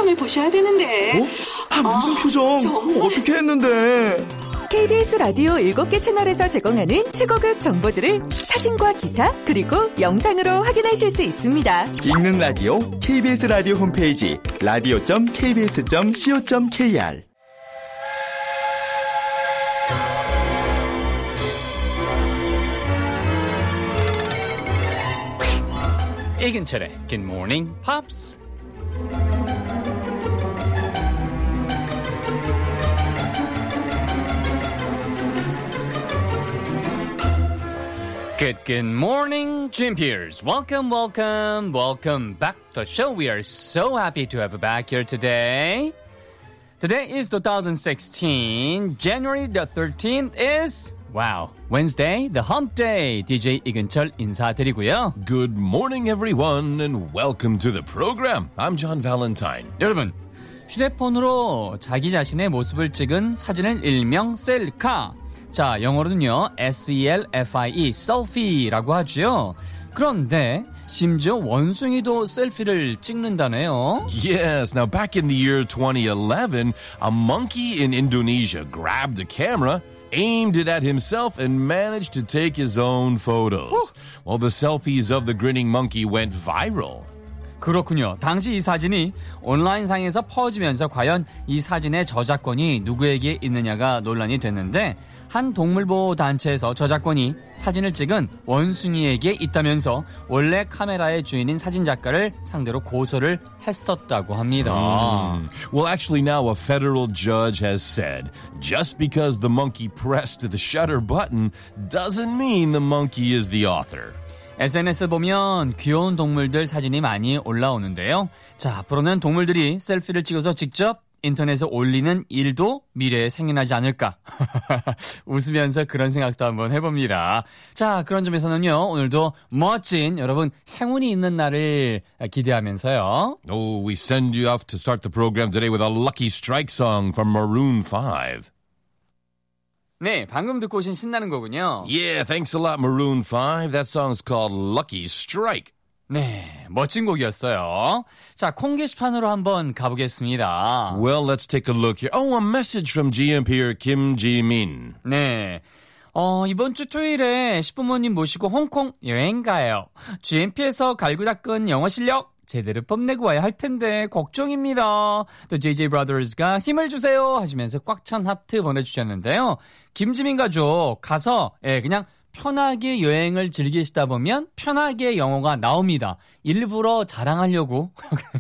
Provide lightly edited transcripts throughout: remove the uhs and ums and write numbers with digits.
표정을 보셔야 되는데. 무슨 표정? 정말? 어떻게 했는데? KBS 라디오 7개 채널에서 제공하는 최고급 정보들을 사진과 기사 그리고 영상으로 확인하실 수 있습니다. 읽는 라디오 KBS 라디오 홈페이지 radio.kbs.co.kr. 이근철의 Good Morning Pops. Good morning, Jim Pierce. Welcome back to the show. We are so happy to have you back here today. Today is 2016. January the 13th is, Wednesday, the hump day. DJ 이근철 인사드리고요. Good morning, everyone, and welcome to the program. I'm John Valentine. 여러분, 휴대폰으로 자기 자신의 모습을 찍은 사진을 일명 셀카. 자, 영어로는요, S-E-L-F-I-E, selfie라고 하죠. 그런데 심지어 원숭이도 셀피를 찍는다네요. Yes, now back in the year 2011, a monkey in Indonesia grabbed a camera, aimed it at himself, and managed to take his own photos. Well, the selfies of the grinning monkey went viral. 그렇군요. 당시 이 사진이 온라인상에서 퍼지면서 과연 이 사진의 저작권이 누구에게 있느냐가 논란이 됐는데 한 동물보호 단체에서 저작권이 사진을 찍은 원숭이에게 있다면서 원래 카메라의 주인인 사진작가를 상대로 고소를 했었다고 합니다. Well, actually now a federal judge has said just because the monkey pressed the shutter button doesn't mean the monkey is the author. SNS에 보면 귀여운 동물들 사진이 많이 올라오는데요. 자, 앞으로는 동물들이 셀피를 찍어서 직접 인터넷에 올리는 일도 미래에 생겨나지 않을까. 웃으면서 그런 생각도 한번 해봅니다. 자, 그런 점에서는요, 오늘도 멋진 여러분 행운이 있는 날을 기대하면서요. Oh, we send you off to start the program today with a Lucky Strike song from Maroon 5. 네, 방금 듣고 오신 신나는 거군요. Yeah, thanks a lot, Maroon 5. That song's called Lucky Strike. 네, 멋진 곡이었어요. 자, 콩 게시판으로 한번 가보겠습니다. Well, let's take a look here. Oh, a message from GMPer Kim Ji-min. 네. 이번 주 토요일에 시부모님 모시고 홍콩 여행 가요. GMP에서 갈고 닦은 영어 실력 제대로 뽐내고 와야 할 텐데 걱정입니다. 또 JJ Brothers가 힘을 주세요 하시면서 꽉 찬 하트 보내주셨는데요. 김지민 가족 가서 그냥 편하게 여행을 즐기시다 보면 편하게 영어가 나옵니다. 일부러 자랑하려고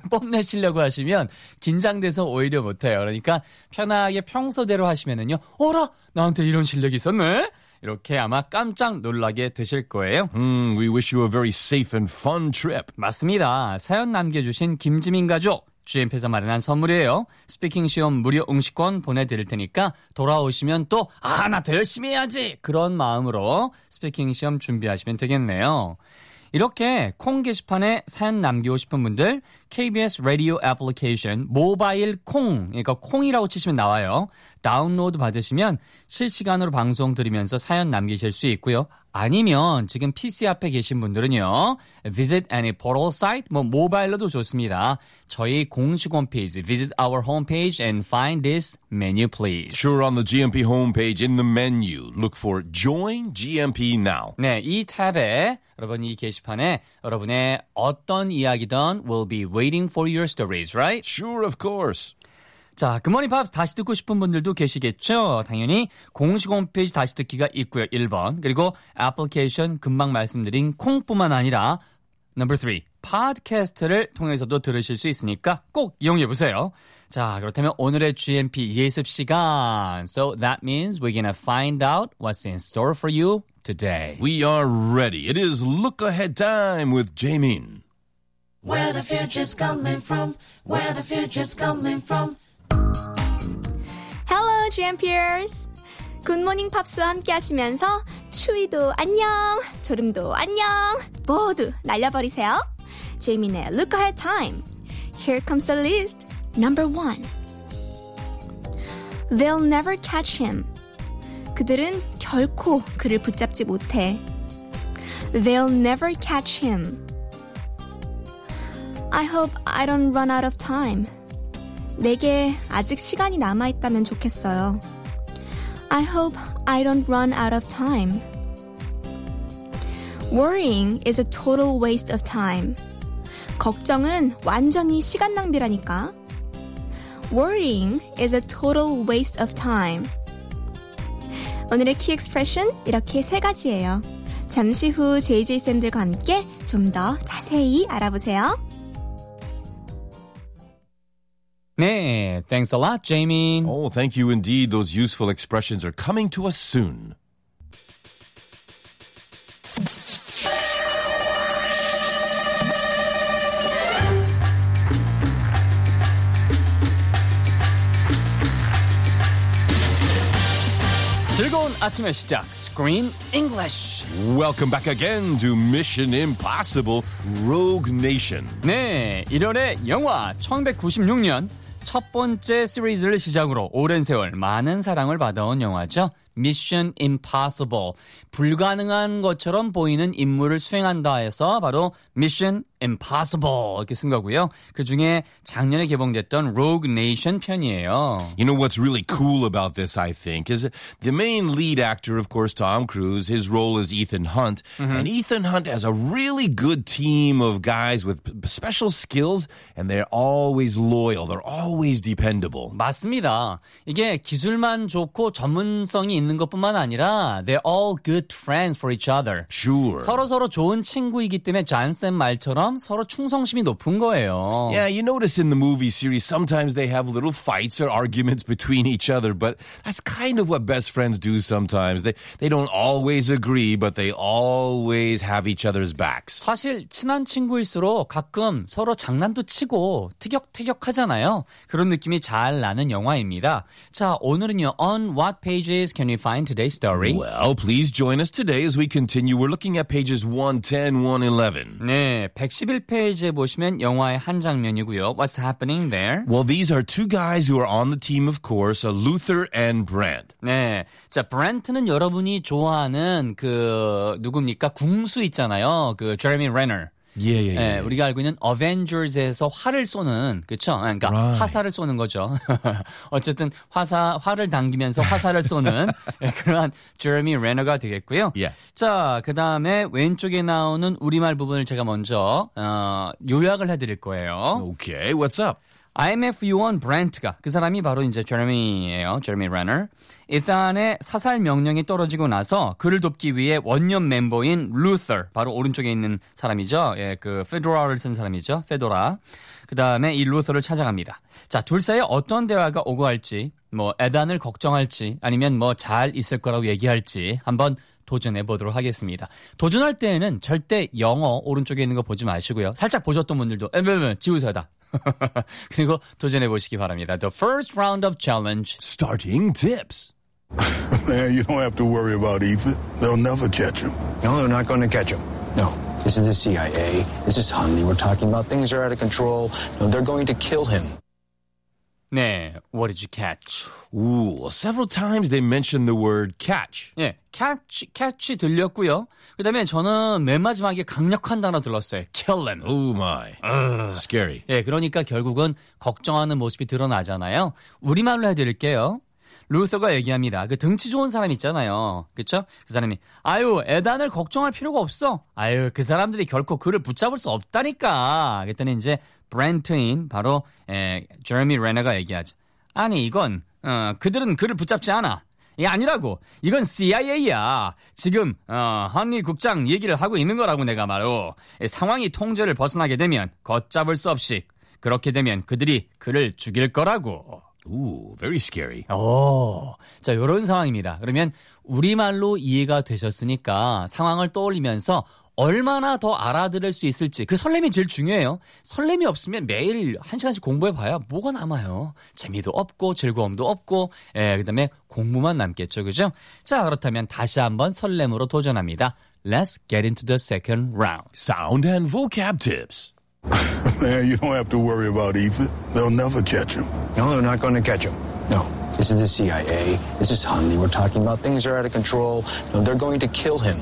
뽐내시려고 하시면 긴장돼서 오히려 못해요. 그러니까 편하게 평소대로 하시면은요. 어라? 나한테 이런 실력이 있었네? 이렇게 아마 깜짝 놀라게 되실 거예요. We wish you a very safe and fun trip. 맞습니다. 사연 남겨주신 김지민 가족. GMP에서 마련한 선물이에요. 스피킹 시험 무료 응시권 보내드릴 테니까 돌아오시면 또 나 더 열심히 해야지 그런 마음으로 스피킹 시험 준비하시면 되겠네요. 이렇게 콩 게시판에 사연 남기고 싶은 분들 KBS 라디오 애플리케이션 모바일 콩, 그러니까 콩이라고 치시면 나와요. 다운로드 받으시면 실시간으로 방송 들으면서 사연 남기실 수 있고요. 아니면 지금 PC 앞에 계신 분들은요. Visit any portal site, 모바일로도 좋습니다. 저희 공식 홈페이지 Visit our homepage and find this menu please. Sure, on the GMP homepage in the menu, look for Join GMP Now. 네, 이 탭에 여러분 이 게시판에 여러분의 어떤 이야기든 will be waiting for your stories, right? Sure, of course. 자, 굿모닝 팝스 다시 듣고 싶은 분들도 계시겠죠? 당연히 공식 홈페이지 다시 듣기가 있고요. 1번. 그리고 애플리케이션 금방 말씀드린 콩뿐만 아니라 넘버 3. 팟캐스트를 통해서도 들으실 수 있으니까 꼭 이용해보세요. 자, 그렇다면 오늘의 GMP 예습 시간. So that means we're gonna find out what's in store for you today. We are ready. It is look ahead time with Jamin. Where the future's coming from, where the future's coming from. Hello, GMPers. 굿모닝 팝스와 함께 하시면서 추위도 안녕, 졸음도 안녕, 모두 날려버리세요. 제이민의 Look Ahead Time. Here comes the list. Number 1. They'll never catch him. 그들은 결코 그를 붙잡지 못해. They'll never catch him. I hope I don't run out of time. 내게 아직 시간이 남아있다면 좋겠어요. I hope I don't run out of time. Worrying is a total waste of time. 걱정은 완전히 시간 낭비라니까. Worrying is a total waste of time. 오늘의 키 익스프레션 이렇게 3가지예요. 잠시 후 JJ쌤들과 함께 좀 더 자세히 알아보세요. 네, thanks a lot, Jamie. Oh, thank you indeed. Those useful expressions are coming to us soon. 즐거운 아침의 시작, Screen English. Welcome back again to Mission Impossible Rogue Nation. 네, 1월의 영화 1996년 첫 번째 시리즈를 시작으로 오랜 세월 많은 사랑을 받아온 영화죠. Mission Impossible. 불가능한 것처럼 보이는 임무를 수행한다 해서 바로 Mission Impossible 이렇게 쓴 거고요. 그중에 작년에 개봉됐던 Rogue Nation 편이에요. You know what's really cool about this, I think, is the main lead actor, of course, Tom Cruise. His role is Ethan Hunt. And Ethan Hunt has a really good team of guys with special skills, and they're always loyal. They're always dependable. 맞습니다. 이게 기술만 좋고 전문성이 있는 것뿐만 아니라 they're all good friends for each other. Sure. 서로 좋은 친구이기 때문에 존쌤 말처럼 서로 충성심이 높은 거예요. Yeah, you notice in the movie series, sometimes they have little fights or arguments between each other, but that's kind of what best friends do sometimes. They don't always agree, but they always have each other's backs. 사실 친한 친구일수록 가끔 서로 장난도 치고 티격태격하잖아요. 그런 느낌이 잘 나는 영화입니다. 자, 오늘은요. On what pages can we find today's story? Well, please join us today as we continue. We're looking at pages 110, 111. 네, 111페이지에 보시면 영화의 한 장면이고요. What's happening there? Well, these are two guys who are on the team, of course, Luther and Brand. 네, 자, 브랜트는 여러분이 좋아하는 누굽니까? 궁수 있잖아요. 제레미 레너. Yeah. 우리가 알고 있는 어벤져스에서 활을 쏘는, 그쵸? 그러니까 Right. 화살을 쏘는 거죠. 어쨌든 활을 당기면서 화살을 쏘는 그러한 제레미 레너가 되겠고요. Yeah. 자, 그 다음에 왼쪽에 나오는 우리말 부분을 제가 먼저 요약을 해드릴 거예요. Okay, what's up? IMF 요원 브랜트가 그 사람이 바로 이제 제레미예요. 제레미 레너. 이산의 사살 명령이 떨어지고 나서 그를 돕기 위해 원년 멤버인 루터, 바로 오른쪽에 있는 사람이죠. 예, 페도라를 쓴 사람이죠. 페도라. 그 다음에 이 루터를 찾아갑니다. 자, 둘 사이에 어떤 대화가 오고 할지, 에단을 걱정할지, 아니면 잘 있을 거라고 얘기할지 한번 도전해 보도록 하겠습니다. 도전할 때에는 절대 영어 오른쪽에 있는 거 보지 마시고요. 살짝 보셨던 분들도 지우세요다. 그리고 도전해 보시기 바랍니다. The first round of challenge. Starting tips. Man, you don't have to worry about Ethan. They'll never catch him. No, they're not going to catch him. No. This is the CIA. This is Hunley. We're talking about things are out of control. No, they're going to kill him. 네, what did you catch? Ooh, several times they mentioned the word catch. 예, catch 들렸고요. 그 다음에 저는 맨 마지막에 강력한 단어 들었어요. kill them. Oh my. Scary. 예, 그러니까 결국은 걱정하는 모습이 드러나잖아요. 우리말로 해드릴게요. 루터가 얘기합니다. 그 등치 좋은 사람 있잖아요. 그쵸? 그 사람이 에단을 걱정할 필요가 없어. 그 사람들이 결코 그를 붙잡을 수 없다니까. 그랬더니 이제 브랜트인 바로 제레미 레너가 얘기하죠. 아니 이건 그들은 그를 붙잡지 않아. 이게 아니라고. 이건 CIA야. 지금 헌리 국장 얘기를 하고 있는 거라고 내가 말로. 상황이 통제를 벗어나게 되면 걷잡을 수 없이 그렇게 되면 그들이 그를 죽일 거라고. Ooh, very scary. 자, 요런 상황입니다. 그러면 우리말로 이해가 되셨으니까 상황을 떠올리면서 얼마나 더 알아들을 수 있을지 그 설렘이 제일 중요해요. 설렘이 없으면 매일 1시간씩 공부해봐야 뭐가 남아요. 재미도 없고 즐거움도 없고 그다음에 공부만 남겠죠. 그죠? 자, 그렇다면 다시 한번 설렘으로 도전합니다. Let's get into the second round. Sound and vocab tips. Man, you don't have to worry about Ethan. They'll never catch him. No, they're not going to catch him. No. This is the CIA. This is Hunley. We're talking about things are out of control. No, they're going to kill him.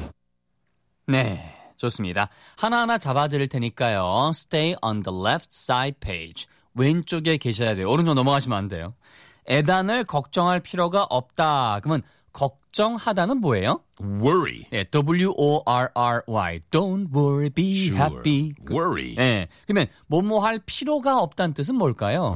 네, 좋습니다. 하나하나 잡아드릴 테니까요. Stay on the left side page. 왼쪽에 계셔야 돼요. 오른쪽 넘어가시면 안 돼요. 애단을 걱정할 필요가 없다. 그러면 걱정하다는 뭐예요? Worry. 예, W-O-R-R-Y. Don't worry, be Sure. happy. Worry. 예, 그러면 뭐뭐 할 필요가 없다는 뜻은 뭘까요?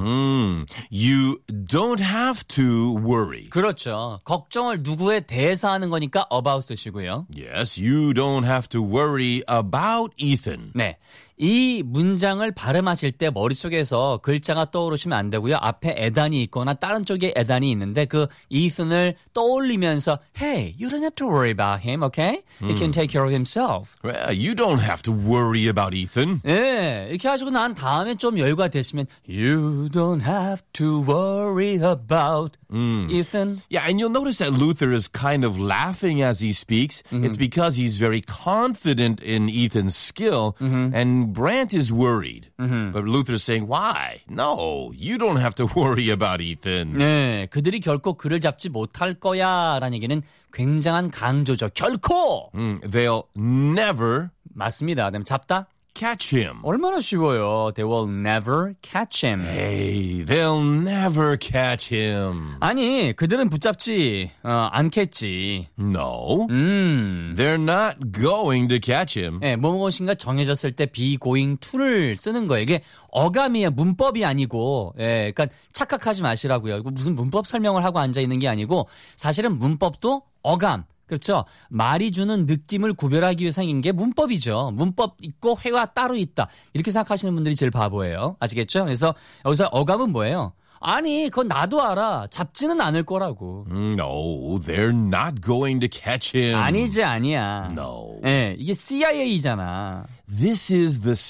You don't have to worry. 그렇죠. 걱정을 누구에 대해서 하는 거니까 about 쓰시고요. Yes, you don't have to worry about Ethan. 네. 이 문장을 발음하실 때 머릿속에서 글자가 떠오르시면 안 되고요. 앞에 에단이 있거나 다른 쪽에 에단이 있는데 그 이슨을 떠올리면서 Hey, you don't have to worry about him, okay? He can take care of himself. Well, you don't have to worry about Ethan. 네, 이렇게 하시고 난 다음에 좀 여유가 되시면 You don't have to worry about Ethan. Yeah, and you'll notice that Luther is kind of laughing as he speaks. It's because he's very confident in Ethan's skill, and Brandt is worried. But Luther's saying, why? No, you don't have to worry about Ethan. 네, 그들이 결코 그를 잡지 못할 거야 라는 얘기는 굉장한 강조죠. 결코! They'll never 맞습니다. 그다음에 잡다? catch him. 얼마나 쉬워요. They will never catch him. Hey, they'll never catch him. 아니, 그들은 붙잡지 않겠지. No, they're not going to catch him. 네, 무엇인가 정해졌을 때 be going to를 쓰는 거예요. 이게 어감이에요. 문법이 아니고. 예, 그러니까 착각하지 마시라고요. 이거 무슨 문법 설명을 하고 앉아 있는 게 아니고 사실은 문법도 어감. 그렇죠. 말이 주는 느낌을 구별하기 위해 생긴 게 문법이죠. 문법 있고 회화 따로 있다. 이렇게 생각하시는 분들이 제일 바보예요. 아시겠죠? 그래서 여기서 어감은 뭐예요? 아니, 그건 나도 알아. 잡지는 않을 거라고. No, they're not going to catch him. 아니지, 아니야. No. 예, 이게 CIA잖아. This is the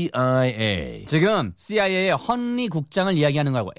CIA. 지금 CIA의 헌리 국장을 이야기하는 거라고.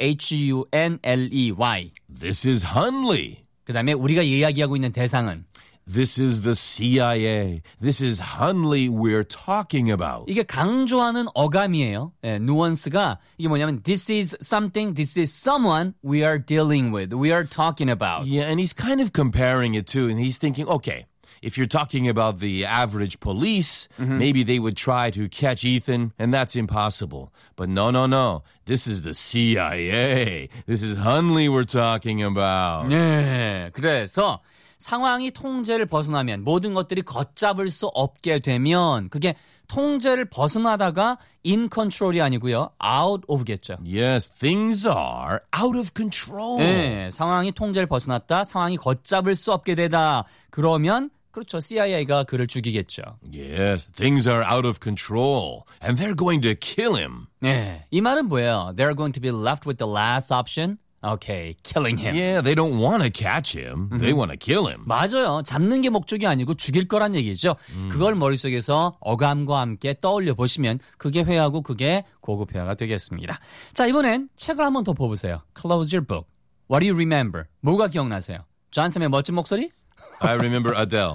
Hunley. This is Hunley. 그 다음에 우리가 이야기하고 있는 대상은 This is the CIA. This is Hunley we're talking about. 이게 강조하는 어감이에요. 예, 누언스가 이게 뭐냐면 this is something, this is someone we are dealing with, we are talking about. Yeah, and he's kind of comparing it too, and he's thinking, okay, if you're talking about the average police, maybe they would try to catch Ethan, and that's impossible. But no. This is the CIA. This is Hunley we're talking about. 네, 그래서 상황이 통제를 벗어나면 모든 것들이 걷잡을 수 없게 되면 그게 통제를 벗어나다가 in control이 아니고요. out of겠죠. Yes, things are out of control. 네, 상황이 통제를 벗어났다. 상황이 걷잡을 수 없게 되다. 그러면 그렇죠. CIA가 그를 죽이겠죠. Yes, things are out of control, and they're going to kill him. 네, 이 말은 뭐예요? They're going to be left with the last option. Okay, killing him. Yeah, they don't want to catch him. They want to kill him. 맞아요. 잡는 게 목적이 아니고 죽일 거란 얘기죠. 그걸 머릿속에서 어감과 함께 떠올려 보시면 그게 회화고 그게 고급 회화가 되겠습니다. 자, 이번엔 책을 한번 더 보세요. Close your book. What do you remember? 뭐가 기억나세요? 존쌤의 멋진 목소리? I remember Adele.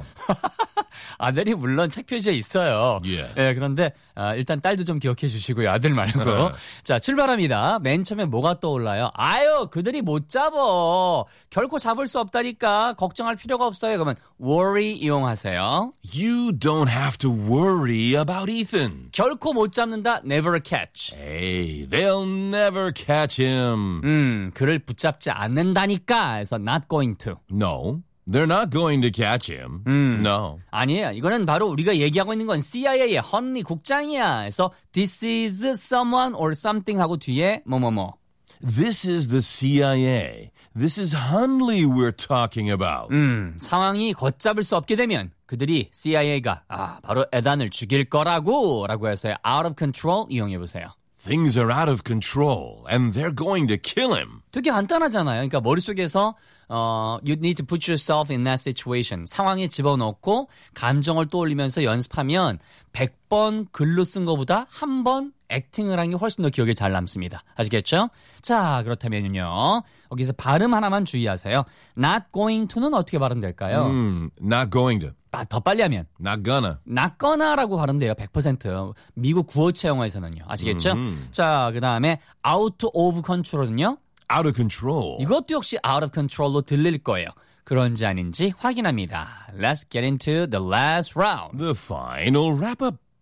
아들이 물론 책 표지에 있어요. Yes. 네, 그런데 일단 딸도 좀 기억해 주시고요. 아들 말고. 자, 출발합니다. 맨 처음에 뭐가 떠올라요? 아유, 그들이 못 잡어. 결코 잡을 수 없다니까. 걱정할 필요가 없어요. 그러면 worry 이용하세요. You don't have to worry about Ethan. 결코 못 잡는다. never catch. Hey, they'll never catch him. 그를 붙잡지 않는다니까. 해서 not going to. No, they're not going to catch him. No. 아니에요. 이거는 바로 우리가 얘기하고 있는 건 CIA의 헌리 국장이야. 그래서 this is someone or something 하고 뒤에 뭐뭐뭐. This is the CIA. This is Hunley we're talking about. 상황이 걷잡을 수 없게 되면 그들이 CIA가 바로 에단을 죽일 거라고 라고 해서 out of control 이용해 보세요. Things are out of control and they're going to kill him. 되게 간단하잖아요. 그러니까 머릿속에서 you need to put yourself in that situation. 상황에 집어넣고 감정을 떠올리면서 연습하면 100번 글로 쓴 것보다 한 번 액팅을 한 게 훨씬 더 기억에 잘 남습니다. 아시겠죠? 자, 그렇다면요. 여기서 발음 하나만 주의하세요. Not going to는 어떻게 발음될까요? Not going to. 더 빨리 하면 Not gonna. not gonna라고 발음돼요. 100%. 미국 구어체 영어에서는요. 아시겠죠? 자, 그 다음에 out of control은요. Out of control. 이것도 역시 out of control로 들릴 거예요. 그런지 아닌지 확인합니다. Let's get into the last round. The final wrap-up.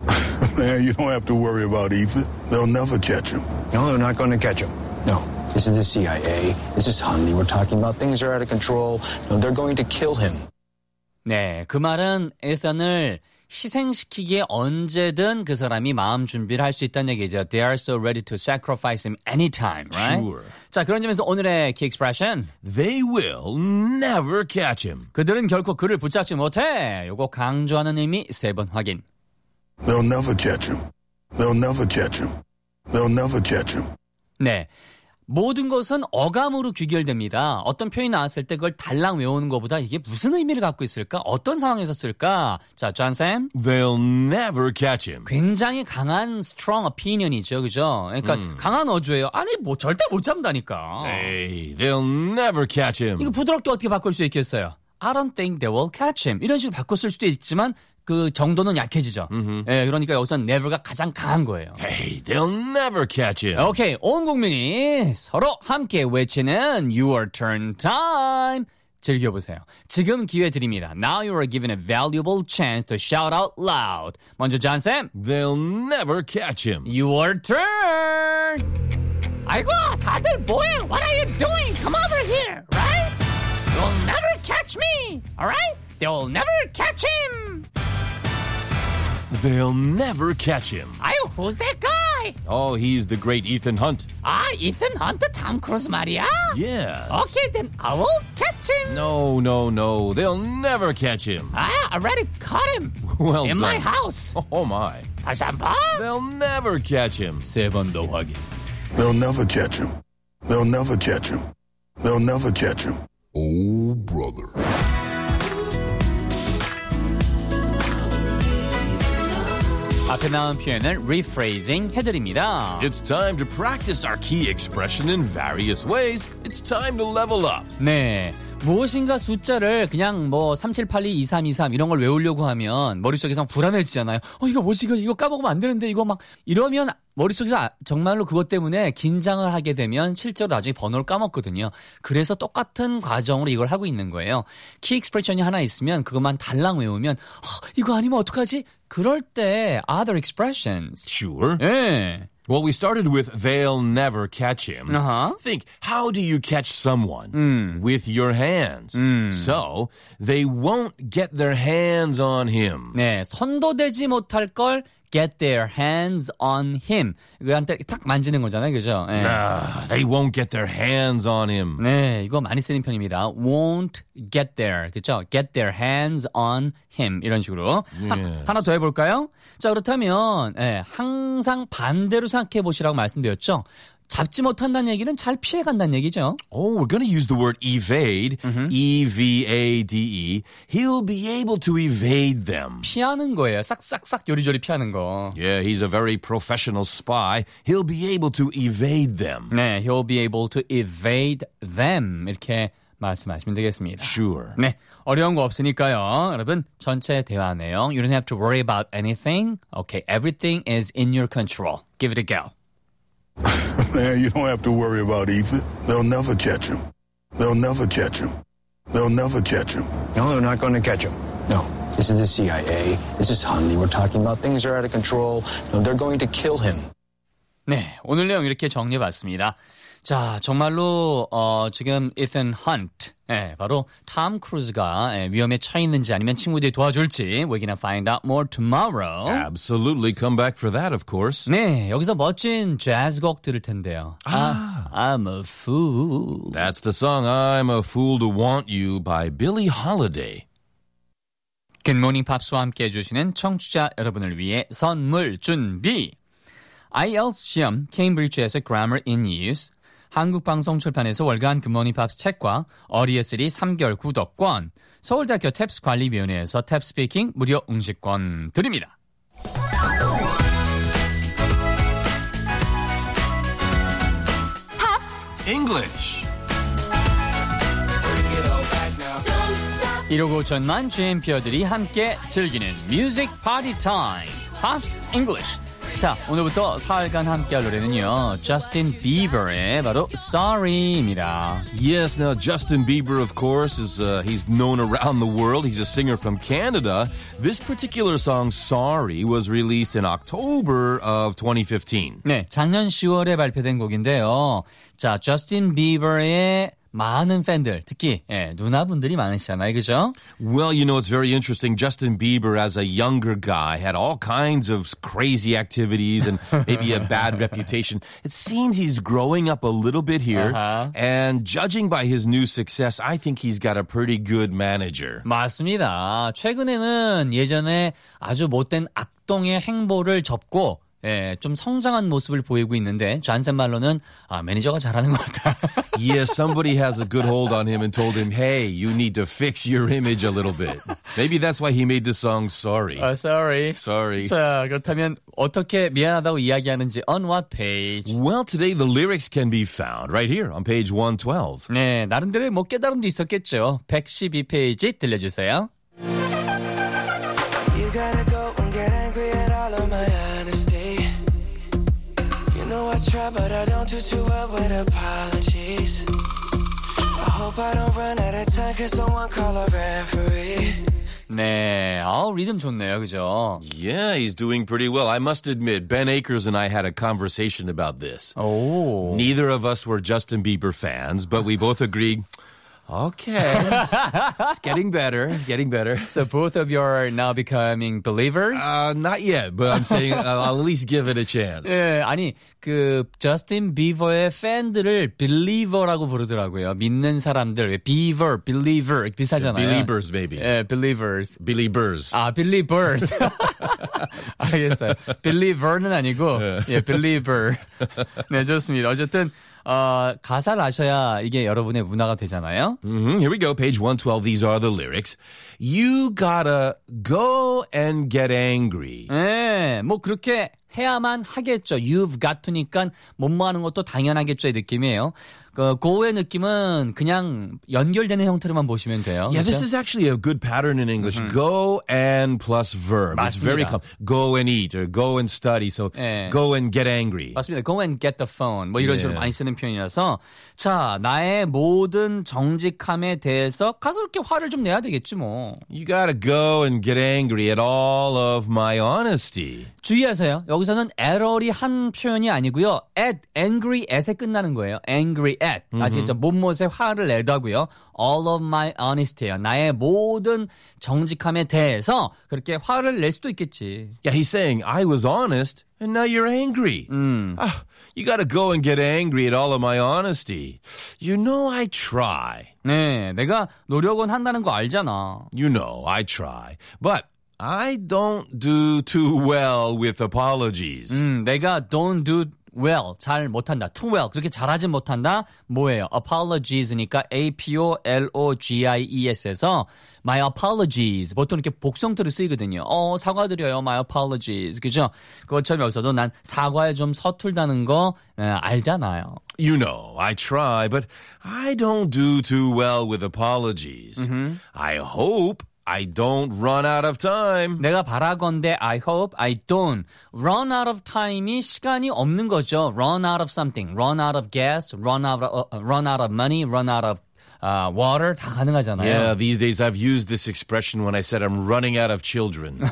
Man, you don't have to worry about Ethan. They'll never catch him. No, they're not going to catch him. No. This is the CIA. This is Hunley. We're talking about things are out of control. No, they're going to kill him. 네, 그 말은 에선을 희생시키기에 언제든 그 사람이 마음 준비를 할 수 있다는 얘기죠. They are so ready to sacrifice him anytime, right? Sure. 자, 그런 점에서 오늘의 key expression. They will never catch him. 그들은 결코 그를 붙잡지 못해. 요거 강조하는 의미 3번 확인. They'll never catch him. They'll never catch him. They'll never catch him. 네. 모든 것은 어감으로 귀결됩니다. 어떤 표현이 나왔을 때 그걸 달랑 외우는 것보다 이게 무슨 의미를 갖고 있을까? 어떤 상황에서 쓸까? 자, 존쌤. They'll never catch him. 굉장히 강한 strong opinion이죠. 그죠? 그러니까 강한 어조예요. 아니, 뭐 절대 못 잡는다니까. Hey, they'll never catch him. 이거 부드럽게 어떻게 바꿀 수 있겠어요? I don't think they will catch him. 이런 식으로 바꿨을 수도 있지만 그 정도는 약해지죠. 예, 그러니까 여기서는 never가 가장 강한 거예요. Hey, they'll never catch him. 오케이, 온 국민이 서로 함께 외치는 Your Turn Time. 즐겨보세요. 지금 기회 드립니다. Now you are given a valuable chance to shout out loud. 먼저 존쌤. They'll never catch him. Your turn. 아이고, 다들 뭐해? What are you doing? Come over here, right? You'll never catch me, alright? They'll never catch him. They'll never catch him. 아유, who's that guy? Oh, he's the great Ethan Hunt. 아, Ethan Hunt, Tom Cruise 말이야? Yes. Okay, then I will catch him. No. They'll never catch him. I already caught him. Well in done. my house. Oh, my. 다시 한 번. They'll never catch him. 3번 더 확인. They'll never catch him. They'll never catch him. They'll never catch him. Oh, brother. 앞에 나온 표현을 rephrasing 해드립니다. It's time to practice our key expression in various ways. It's time to level up. 네. 무엇인가 숫자를 그냥 뭐 3782, 2323 이런 걸 외우려고 하면 머릿속에서 불안해지잖아요. 이거 뭐지? 이거 까먹으면 안 되는데 이거 막 이러면 머릿속에서 정말로 그것 때문에 긴장을 하게 되면 실제로 나중에 번호를 까먹거든요. 그래서 똑같은 과정으로 이걸 하고 있는 거예요. 키 익스프레션이 하나 있으면 그것만 달랑 외우면 이거 아니면 어떡하지? 그럴 때 other expressions. Sure. 네. Well, we started with they'll never catch him. Uh-huh. Think, how do you catch someone? With your hands. So, they won't get their hands on him. 네, 손도 대지 못할 걸 get their hands on him. 그한테 탁 만지는 거잖아요. 그죠? 네. They won't get their hands on him. 네, 이거 많이 쓰는 편입니다. won't get there. 그렇죠? get their hands on him. 이런 식으로. Yes. 하나 더 해볼까요? 자, 그렇다면 항상 반대로 생각해 보시라고 말씀드렸죠. 잡지 못한다는 얘기는 잘 피해간다는 얘기죠. Oh, we're going to use the word evade. E-V-A-D-E. He'll be able to evade them. 피하는 거예요. 싹싹싹 요리조리 피하는 거. Yeah, he's a very professional spy. He'll be able to evade them. 네, he'll be able to evade them. 이렇게 말씀하시면 되겠습니다. Sure. 네, 어려운 거 없으니까요. 여러분, 전체 대화 내용. You don't have to worry about anything. Okay, everything is in your control. Give it a go. Man, you don't have to worry about Ethan. They'll never catch him. They'll never catch him. They'll never catch him. No, they're not going to catch him. No. This is the CIA. This is Hunley. We're talking about things are out of control. No, they're going to kill him. 네, 오늘 내용 이렇게 정리해봤습니다. 자, 정말로 지금 Ethan Hunt, 바로 톰 크루즈가 위험에 처해 있는지 아니면 친구들이 도와줄지 we're gonna find out more tomorrow. Absolutely. Come back for that, of course. 네, 여기서 멋진 재즈 곡 들을 텐데요. I'm a fool. That's the song I'm a Fool to Want You by Billie Holiday. 굿모닝 팝스와 함께 해주시는 청취자 여러분을 위해 선물 준비. IELTS 시험 케임브리지에서 Grammar in Use, 한국방송출판에서 월간 굿모닝 팝스 책과 어리에스리 3개월 구독권, 서울대학교 탭스 관리위원회에서 탭 스피킹 무료 응시권 드립니다. 팝스 English. 1억 5천만 GMP어들이 함께 즐기는 뮤직 파티 타임 팝스 잉글리쉬 자, 오늘부터 사흘간 함께할 노래는요. 저스틴 비버의 바로 Sorry입니다. Yes, now Justin Bieber, of course, is he's known around the world. He's a singer from Canada. This particular song, Sorry, was released in October of 2015. 네, 작년 10월에 발표된 곡인데요. 자, 저스틴 비버의 많은 팬들, 특히 누나분들이 많으시잖아요. 그죠? Well, you know, it's very interesting. Justin Bieber, as a younger guy, had all kinds of crazy activities and maybe a bad reputation. It seems he's growing up a little bit here. And judging by his new success, I think he's got a pretty good manager. 맞습니다. 최근에는 예전에 아주 못된 악동의 행보를 접고 좀 성장한 모습을 보이고 있는데 잔센 말로는 매니저가 잘하는 것 같다. Yes, somebody has a good hold on him and told him, hey, you need to fix your image a little bit. Maybe that's why he made the song Sorry. Sorry. Sorry. 자, 그렇다면 어떻게 미안하다고 이야기하는지 on what page? Well, today the lyrics can be found right here on page 112. 네, 나름대로 뭐 깨달음도 있었겠죠. 112페이지 들려주세요. You gotta go and get angry at all of my honesty. You know I try, but I don't do too well with apologies. I hope I don't run out of time, cause someone call a referee. 네, 리듬 좋네요, 그죠? Yeah, he's doing pretty well. I must admit, Ben Akers and I had a conversation about this. 오. Neither of us were Justin Bieber fans, but we both agreed, okay, it's getting better. It's getting better. So both of you are now becoming believers? Not yet, but I'm saying I'll at least give it a chance. 예, 아니 그 저스틴 비버의 팬들을 believer라고 부르더라고요. 믿는 사람들, beaver, believer 비슷하잖아요. Believers, maybe. 예, believers. Believers. believers. 알겠어요. believer는 아니고 예, believer. 네, 좋습니다. 어쨌든 가사를 아셔야 이게 여러분의 문화가 되잖아요. Here we go, page 112. These are the lyrics. You gotta go and get angry. 네, 뭐 그렇게 해야만 하겠죠. You've got to니까 뭐뭐 하는 것도 당연하겠죠 이 느낌이에요. 그 go의 느낌은 그냥 연결되는 형태로만 보시면 돼요. Yeah, 그렇죠? this is actually a good pattern in English. Go and plus verb. 맞습니다. It's very common. Go and eat or go and study. So go and get angry. 맞습니다. Go and get the phone. 뭐 이런 식으로 많이 쓰는 표현이라서 자, 나의 모든 정직함에 대해서 가서 이렇게 화를 좀 내야 되겠지 뭐. You gotta go and get angry at all of my honesty. 주의하세요. 여기서는 at이 한 표현이 아니고요. at, angry at에 끝나는 거예요. angry at. 아시겠죠? 못못에 화를 내다고요. all of my honesty예요. 나의 모든 정직함에 대해서 그렇게 화를 낼 수도 있겠지. Yeah, he's saying, I was honest and now you're angry. You gotta go and get angry at all of my honesty. You know I try. 네, 내가 노력은 한다는 거 알잖아. You know I try. But I don't do too well with apologies. 내가 don't do well, 잘 못한다. too well, 그렇게 잘하지 못한다. 뭐예요? apologies니까 apologiees에서 my apologies. 보통 이렇게 복성태로 쓰이거든요. 사과드려요. my apologies. 그죠? 그것처럼 여기서도 난 사과에 좀 서툴다는 거 알잖아요. You know, I try, but I don't do too well with apologies. I hope I don't run out of time. 내가 바라건대 I hope I don't run out of time이 시간이 없는 거죠. run out of something, run out of gas, run out of money, run out of water 다 가능하잖아요. Yeah, these days I've used this expression when I said I'm running out of children.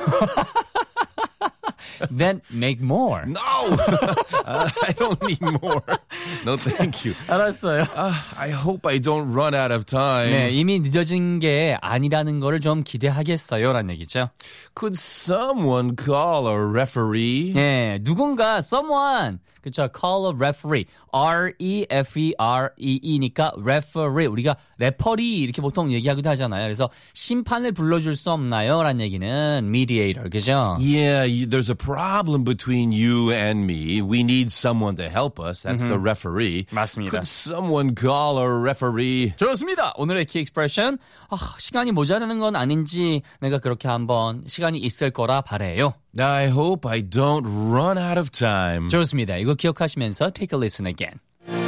Then make more. No! I don't need more. No, thank you. 알았어요. I hope I don't run out of time. 네, 이미 늦어진 게 아니라는 거를 좀 기대하겠어요. 라는 얘기죠. Could someone call a referee? 네, 누군가 someone 그렇죠. call a referee. R-E-F-E-R-E-E니까 referee. 우리가 레퍼리 이렇게 보통 얘기하기도 하잖아요. 그래서 심판을 불러줄 수 없나요? 라는 얘기는 mediator. 그죠? Yeah, there's a problem between you and me. We need someone to help us. That's the referee. 맞습니다. Could someone call a referee? 좋습니다. 오늘의 키 익스프레션. 시간이 모자라는 건 아닌지 내가 그렇게 한번 시간이 있을 거라 바래요. I hope I don't run out of time. 좋습니다. 이거 기억하시면서 take a listen again.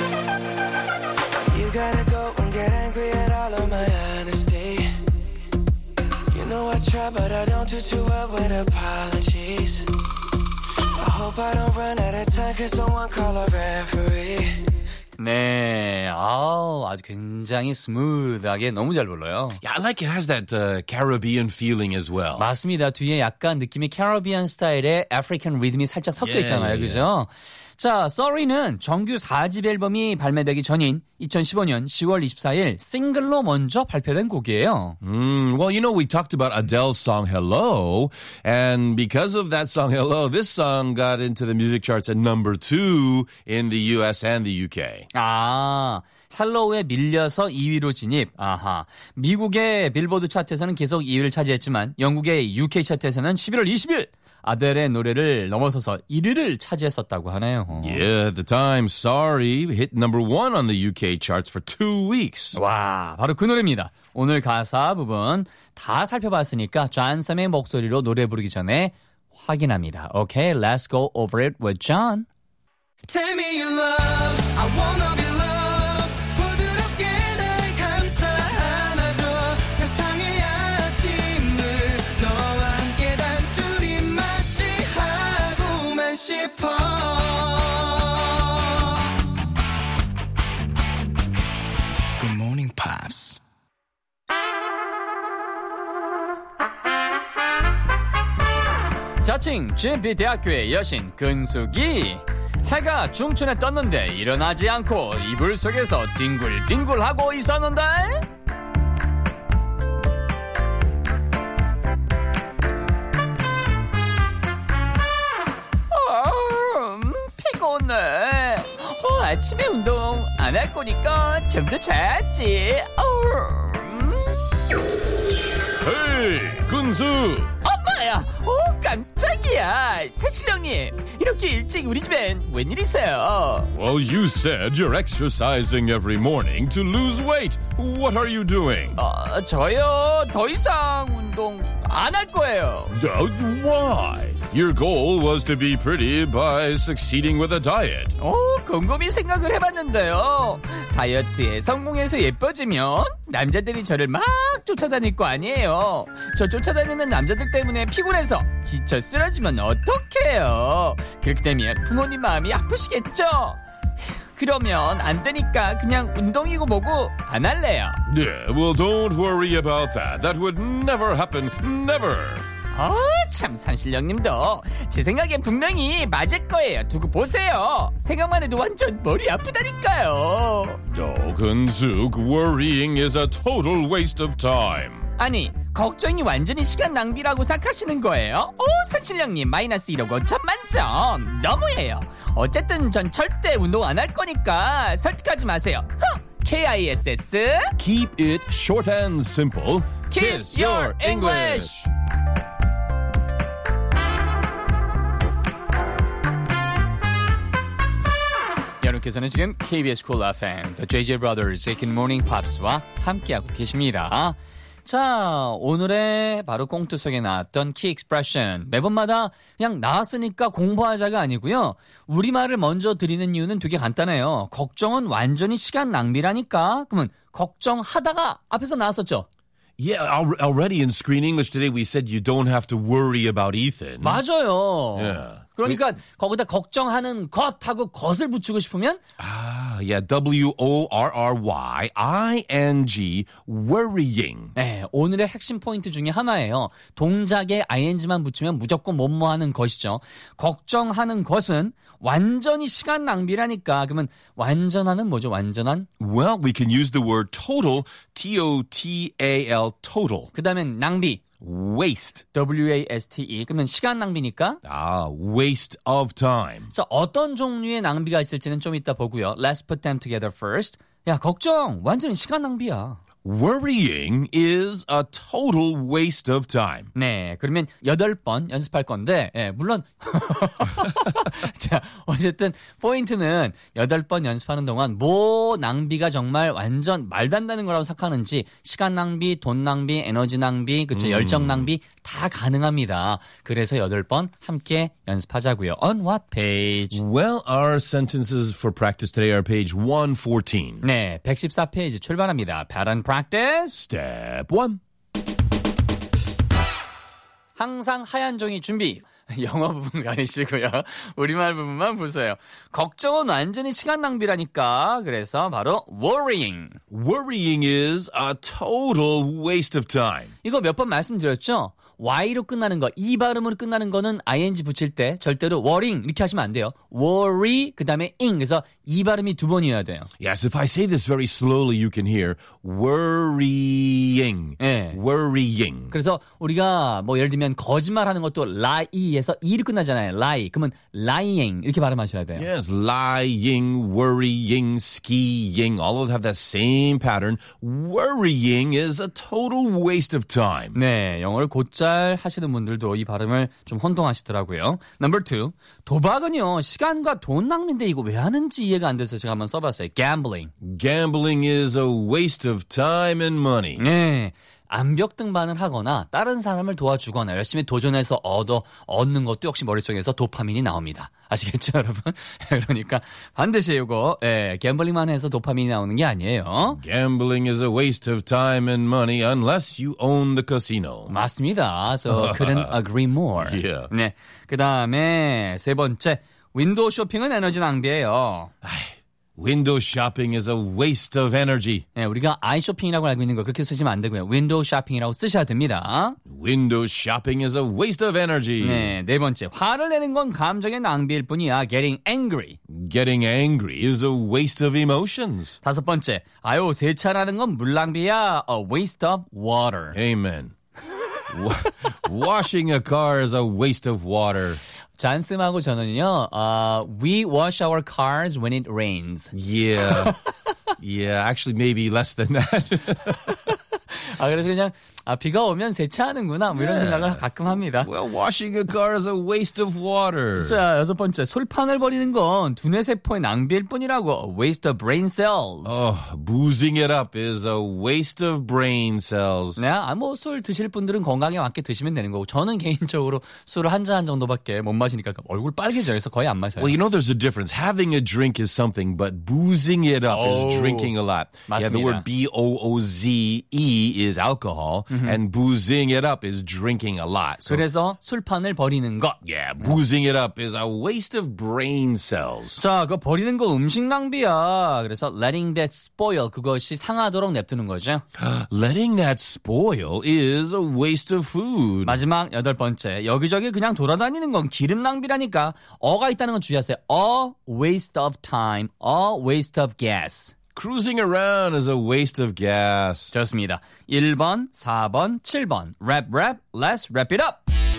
You gotta go and get angry at all of my honesty. You know I try, but I don't do too well with apologies. I I hope I don't run out of time, cause someone call a referee. 네, 아주 굉장히 스무드하게 너무 잘 불러요. Yeah, I like it has that Caribbean feeling as well. 맞습니다. 뒤에 약간 느낌이 캐러비안 스타일의 아프리칸 리듬이 살짝 섞여 있잖아요. 그죠? 자, Sorry는 정규 4집 앨범이 발매되기 전인 2015년 10월 24일 싱글로 먼저 발표된 곡이에요. Well, you know, we talked about Adele's song Hello, and because of that song Hello, this song got into the music charts at number 2 in the US and the UK. 헬로우에 밀려서 2위로 진입. 아하. 미국의 빌보드 차트에서는 계속 2위를 차지했지만 영국의 UK 차트에서는 11월 20일 아델의 노래를 넘어서서 1위를 차지했었다고 하네요. Yeah, at the time, Sorry hit number 1 on the UK charts for 2 weeks. 와, 바로 그 노래입니다. 오늘 가사 부분 다 살펴봤으니까 존 샘의 목소리로 노래 부르기 전에 확인합니다. Okay, let's go over it with John. Tell me you love, I wanna be loved. 부드럽게 날 감싸 안아줘. 세상의 아침을 너와 함께 단둘이 맞이하고만 싶어. Good morning, Pops. 자칭 GMP 대학교의 여신 근숙이 해가 중천에 떴는데 일어나지 않고 이불 속에서 뒹굴뒹굴하고 있었는데 피곤해. 아침에 운동 안 할 거니까 좀 더 자야지. Hey, 근수! 엄마야! 깜짝이야! 사실형님, 이렇게 일찍 우리 집엔 웬일이세요? Well, you said you're exercising every morning to lose weight. What are you doing? 저요, 더 이상 운동 안 할 거예요. Why? Your goal was to be pretty by succeeding with a diet. 곰곰이 생각을 해봤는데요. 다이어트에 성공해서 예뻐지면 남자들이 저를 막 쫓아다닐 거 아니에요. 저 쫓아다니는 남자들 때문에 피곤해서 지쳐 쓰러지면 어떡해요. 그렇게 되면 부모님 마음이 아프시겠죠? 그러면 안 되니까 그냥 운동이고 뭐고 안 할래요. Yeah, well, don't worry about that. That would never happen. Never. 참 산신령님도 제 생각엔 분명히 맞을 거예요. 두고 보세요. 생각만 해도 완전 머리 아프다니까요. 근숙, worrying is a total waste of time. 아니, 걱정이 완전히 시간 낭비라고 생각하시는 거예요? 산신령님 마이너스 1억 5천 만점. 너무해요. 어쨌든 전 절대 운동 안 할 거니까 설득하지 마세요. KISS Keep it short and simple. Kiss your English. 여러분께서는 지금 KBS Cool FM, The JJ Brothers의 Good Morning Pops와 함께하고 계십니다. 자, 오늘의 바로 꽁트 속에 나왔던 키 익스프레션. 매번마다 그냥 나왔으니까 공부하자가 아니고요. 우리말을 먼저 드리는 이유는 되게 간단해요. 걱정은 완전히 시간 낭비라니까. 그러면 걱정하다가 앞에서 나왔었죠. Yeah, already in Screen English today we said you don't have to worry about Ethan. 맞아요. Yeah. 그러니까 거기다 걱정하는 것하고 것을 붙이고 싶으면 Yeah, W-O-R-R-Y-I-N-G, worrying. 네, 오늘의 핵심 포인트 중에 하나예요. 동작에 ing만 붙이면 무조건 뭐뭐하는 것이죠. 걱정하는 것은 완전히 시간 낭비라니까. 그러면 완전한은 뭐죠? 완전한? Well, we can use the word total, T-O-T-A-L, total. 그 다음엔 낭비. Waste. W-A-S-T-E. 그러면 시간 낭비니까. Waste of time. 자, 어떤 종류의 낭비가 있을지는 좀 이따 보고요. Let's put them together first. 야, 걱정 완전히 시간 낭비야. Worrying is a total waste of time. 네, 그러면 8번 연습할 건데, 물론 자, 어쨌든 포인트는 8번 연습하는 동안 뭐 낭비가 정말 완전 말도 안 되는 거라고 생각하는지 시간 낭비, 돈 낭비, 에너지 낭비, 그렇죠, 열정 낭비 다 가능합니다. 그래서 8번 함께 연습하자고요. On what page? Well, our sentences for practice today are page 114. 네, 114페이지 출발합니다. Pattern practice. Step 1. 항상 하얀 종이 준비. 영어 부분 가리시고요. 우리말 부분만 보세요. 걱정은 완전히 시간 낭비라니까. 그래서 바로 worrying. Worrying is a total waste of time. 이거 몇 번 말씀드렸죠? Y로 끝나는 거, 이 발음으로 끝나는 거는 ing 붙일 때 절대로 worrying 이렇게 하시면 안 돼요. worry, 그 다음에 ing. 그래서 이 발음이 두 번이어야 돼요. Yes, if I say this very slowly, you can hear worrying. 네. Worrying. 그래서 우리가 뭐 예를 들면 거짓말하는 것도 lie에서 e로 끝나잖아요. lie. 그러면 lying 이렇게 발음하셔야 돼요. Yes, lying, worrying, skiing, all of them have that same pattern. Worrying is a total waste of time. 네, 영어를 곧잘 하시는 분들도 이 발음을 좀 혼동하시더라고요. Number 2, 도박은요 시간과 돈 낭비인데 이거 왜 하는지 이해가 안 돼서 제가 한번 써봤어요. Gambling. Gambling is a waste of time and money. 네, 암벽 등반을 하거나 다른 사람을 도와주거나 열심히 도전해서 얻는 것도 역시 머릿속에서 도파민이 나옵니다. 아시겠죠, 여러분? 그러니까 반드시 이거 갬블링만 해서 도파민이 나오는 게 아니에요. Gambling is a waste of time and money unless you own the casino. 맞습니다. So couldn't agree more. Yeah. 네, 그 다음에 세 번째, 윈도우 쇼핑은 에너지 낭비예요. Window shopping is a waste of energy. 네, 우리가 아이쇼핑이라고 알고 있는 거 그렇게 쓰시면 안 되고요. 윈도우 쇼핑이라고 쓰셔야 됩니다. Window shopping is a waste of energy. 네, 네 번째, 화를 내는 건 감정의 낭비일 뿐이야. Getting angry. Getting angry is a waste of emotions. 다섯 번째, 아유 세차라는 건 물 낭비야. A waste of water. Amen. Washing a car is a waste of water. 잔스하고 저는요, we wash our cars when it rains. Yeah. Yeah, actually maybe less than that. 그래서 그냥 비가 오면 세차하는구나 뭐 이런 생각을 가끔 합니다. Well, washing a car is a waste of water. 자, 여섯 번째, 술판을 버리는 건 두뇌 세포의 낭비일 뿐이라고. A waste of brain cells. Boozing it up is a waste of brain cells. 네, 뭐 술 드실 분들은 건강에 맞게 드시면 되는 거고 저는 개인적으로 술을 한 잔 정도밖에 못 마시니까 얼굴 빨개져요. 그래서 거의 안 마셔요. Well, you know there's a difference. Having a drink is something, but boozing it up is drinking a lot. 맞습니다. Yeah, the word B-O-O-Z-E is alcohol, and boozing it up is drinking a lot. So, 그래서 술판을 버리는 것. yeah, boozing it up is a waste of brain cells. 자, 그거 버리는 거 음식 낭비야. 그래서 letting that spoil, 그것이 상하도록 냅두는 거죠. Letting that spoil is a waste of food. 마지막 여덟 번째, 여기저기 그냥 돌아다니는 건 기름 낭비라니까. 어가 있다는 건 주의하세요. A waste of time, a waste of gas. Cruising around is a waste of gas. 좋습니다. 1번, 4번, 7번. Rap, let's wrap it up.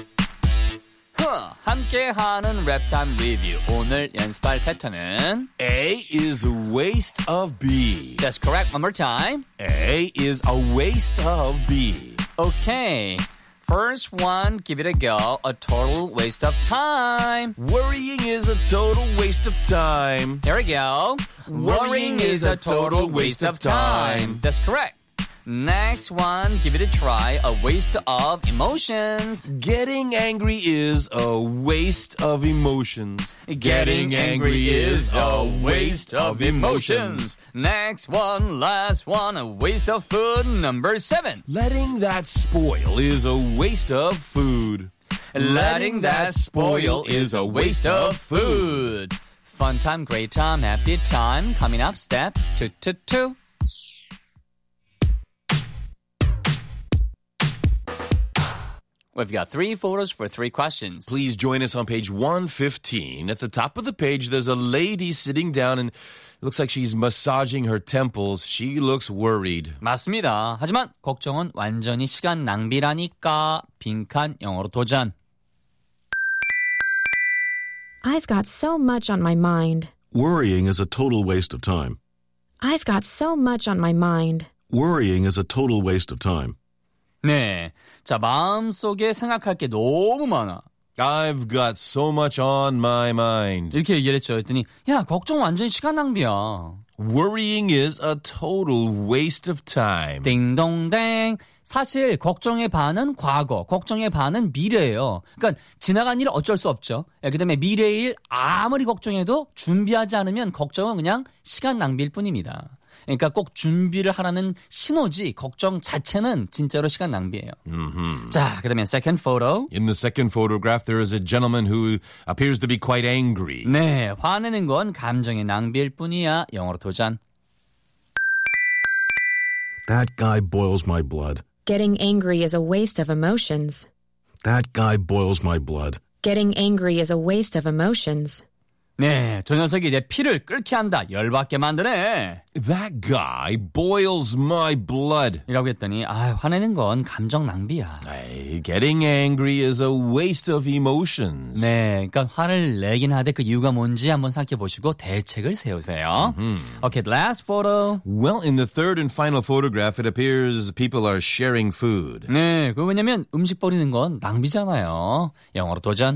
함께하는 랩타임 리뷰. 오늘 연습할 패턴은 A is a waste of B. That's correct. One more time. A is a waste of B. Okay. First one, give it a go. A total waste of time. Worrying is a total waste of time. Here we go. Worrying is a total waste of time. That's correct. Next one, give it a try. A waste of emotions. Getting angry is a waste of emotions. Getting angry is a waste of emotions. Next one, last one, a waste of food. Number 7. Letting that spoil is a waste of food. Letting that spoil is a waste of food. Fun time, great time, happy time. Coming up, step 2. We've got 3 photos for 3 questions. Please join us on page 115. At the top of the page, there's a lady sitting down and it looks like she's massaging her temples. She looks worried. 맞습니다. 하지만 걱정은 완전히 시간 낭비라니까. 빈칸 영어로 도전. I've got so much on my mind. Worrying is a total waste of time. I've got so much on my mind. Worrying is a total waste of time. 네. 자, 마음속에 생각할 게 너무 많아. I've got so much on my mind. 이렇게 얘기를 했죠. 했더니 야, 걱정 완전히 시간 낭비야. Worrying is a total waste of time. 띵동댕. 사실 걱정의 반은 과거, 걱정의 반은 미래예요. 그러니까 지나간 일은 어쩔 수 없죠. 그다음에 미래의 일 아무리 걱정해도 준비하지 않으면 걱정은 그냥 시간 낭비일 뿐입니다. 그러니까 꼭 준비를 하라는 신호지 걱정 자체는 진짜로 시간 낭비예요. 자, 그다음에 second photo. In the second photograph, there is a gentleman who appears to be quite angry. 네, 화내는 건 감정의 낭비일 뿐이야. 영어로 도전. That guy boils my blood. Getting angry is a waste of emotions. That guy boils my blood. Getting angry is a waste of emotions. 네, 저 녀석이 내 피를 끓게 한다. 열받게 만드네. That guy boils my blood. 이라고 했더니 화내는 건 감정 낭비야. Getting angry is a waste of emotions. 네, 그러니까 화를 내긴 하되 그 이유가 뭔지 한번 생각해 보시고 대책을 세우세요. Okay, last photo. Well, in the third and final photograph, it appears people are sharing food. 네, 그 왜냐면 음식 버리는 건 낭비잖아요. 영어로 도전.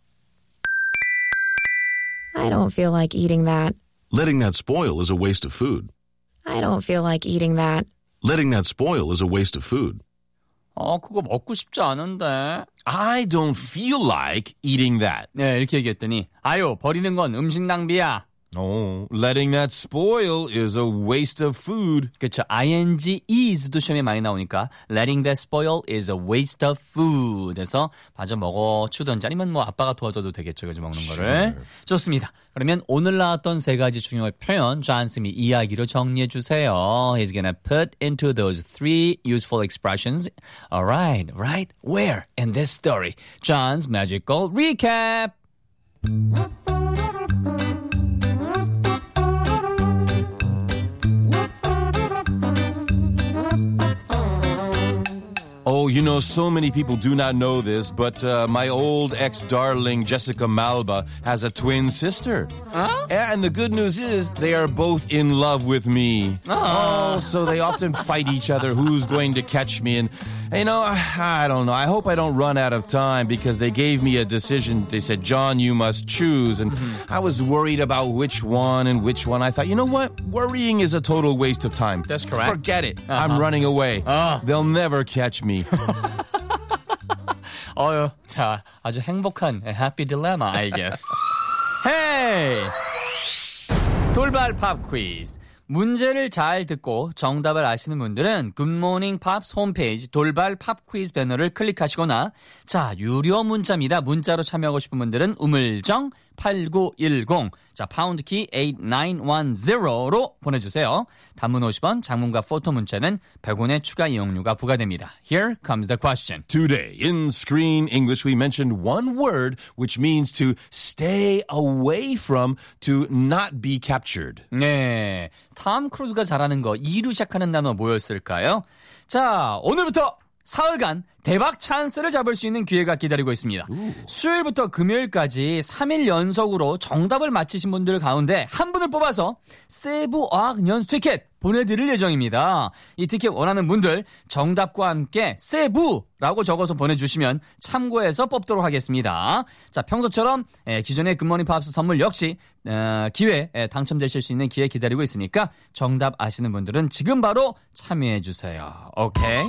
I don't feel like eating that. Letting that spoil is a waste of food. I don't feel like eating that. Letting that spoil is a waste of food. 그거 먹고 싶지 않은데. I don't feel like eating that. 네, 이렇게 얘기했더니 버리는 건 음식 낭비야. Oh, letting that spoil is a waste of food. 그렇죠. ing is도 시험에 많이 나오니까 letting that spoil is a waste of food. 해서 마저 먹어 주던지 아니면 아빠가 도와줘도 되겠죠. 그죠, 먹는 거를. 좋습니다. 그러면 오늘 나왔던 세 가지 중요한 표현 존 쌤이 이야기로 정리해 주세요. He's gonna put into those three useful expressions. Alright, right? Where in this story? John's magical recap. Oh, so many people do not know this, but my old ex-darling Jessica Malba has a twin sister. Huh? And the good news is they are both in love with me. Oh, so they often fight each other who's going to catch me. And, I don't know. I hope I don't run out of time because they gave me a decision. They said, John, you must choose. And I was worried about which one and which one. I thought, you know what? Worrying is a total waste of time. That's correct. Forget it. I'm running away. They'll never catch me. 자, 아주 행복한 happy dilemma, I guess. Hey! 돌발 팝 퀴즈. 문제를 잘 듣고 정답을 아시는 분들은 굿모닝 팝스 홈페이지 돌발 팝 퀴즈 배너를 클릭하시거나 자, 유료 문자입니다. 문자로 참여하고 싶은 분들은 우물정 8910 자, 파운드키 8910로 보내주세요. 단문 50원, 장문과 포토 문자는 100원의 추가 이용료가 부과됩니다. Here comes the question. Today, in Screen English, we mentioned one word which means to stay away from, to not be captured. 네, 톰 크루즈가 잘하는 거 2로 시작하는 단어 뭐였을까요? 자, 오늘부터 사흘간 대박 찬스를 잡을 수 있는 기회가 기다리고 있습니다. 수요일부터 금요일까지 3일 연속으로 정답을 맞히신 분들 가운데 한 분을 뽑아서 세부 어학 연수 티켓 보내드릴 예정입니다. 이 티켓 원하는 분들 정답과 함께 세부라고 적어서 보내주시면 참고해서 뽑도록 하겠습니다. 자, 평소처럼 기존의 굿모닝 팝스 선물 역시 기회 당첨되실 수 있는 기회 기다리고 있으니까 정답 아시는 분들은 지금 바로 참여해주세요. 오케이?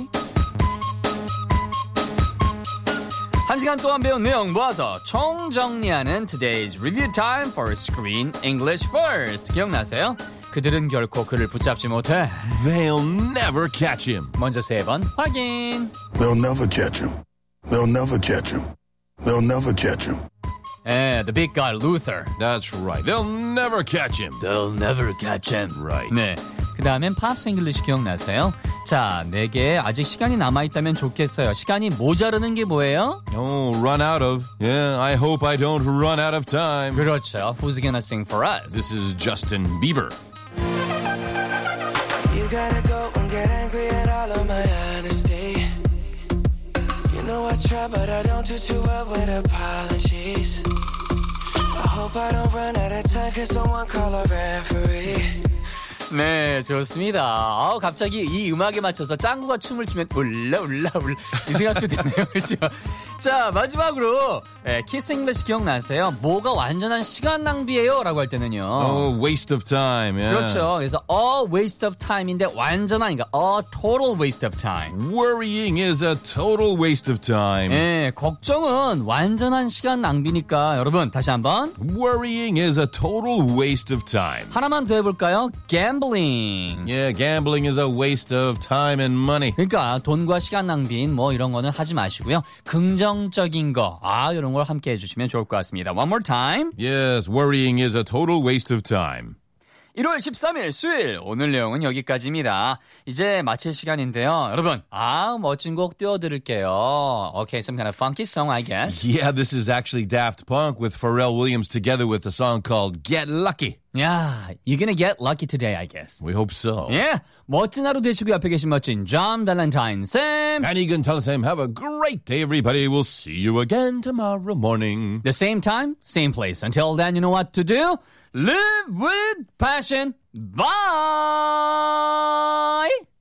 한 시간 동안 배운 내용 모아서 총정리하는 Today's Review Time for Screen English First. 기억나세요? 그들은 결코 그를 붙잡지 못해. They'll never catch him. 먼저 세 번 확인. They'll never catch him. They'll never catch him. They'll never catch him. The big guy Luther. That's right. They'll never catch him. They'll never catch him. Right. 네. 그 다음엔 팝스 잉글리시 기억나세요? 자, 4개 아직 시간이 남아있다면 좋겠어요. 시간이 모자르는 게 뭐예요? Oh, run out of. Yeah, I hope I don't run out of time. 그렇죠. Who's gonna sing for us? This is Justin Bieber. You gotta go and get angry at all of my honesty. You know I try, but I don't do too well with apologies. I hope I don't run out of time, cause someone call a referee. 네, 좋습니다. 갑자기 이 음악에 맞춰서 짱구가 춤을 추면 울라 이 생각도 되네요. 그렇죠? 자, 마지막으로 키스 잉글리시 기억나세요? 뭐가 완전한 시간 낭비예요? 라고 할 때는요. Oh, waste of time. Yeah. 그렇죠. 그래서 a waste of time인데 완전한, 그러니까 a total waste of time. Worrying is a total waste of time. 예, 걱정은 완전한 시간 낭비니까 여러분 다시 한번 Worrying is a total waste of time. 하나만 더 해볼까요? Gambling. Yeah, gambling is a waste of time and money. 그러니까 돈과 시간 낭비인 뭐 이런 거는 하지 마시고요. 긍정적인 거, 이런 걸 함께 해주시면 좋을 것 같습니다. One more time. Yes, worrying is a total waste of time. 1월 13일 수요일 오늘 내용은 여기까지입니다. 이제 마칠 시간인데요. 여러분, 멋진 곡 띄워드릴게요. Okay, some kind of funky song, I guess. Yeah, this is actually Daft Punk with Pharrell Williams together with a song called Get Lucky. Yeah, you're gonna get lucky today, I guess. We hope so. Yeah, 멋진 하루 되시고 옆에 계신 멋진 John Valentine Sam. And Egan tell Sam, have a great day, everybody. We'll see you again tomorrow morning. The same time, same place. Until then, you know what to do? Live with passion. Bye!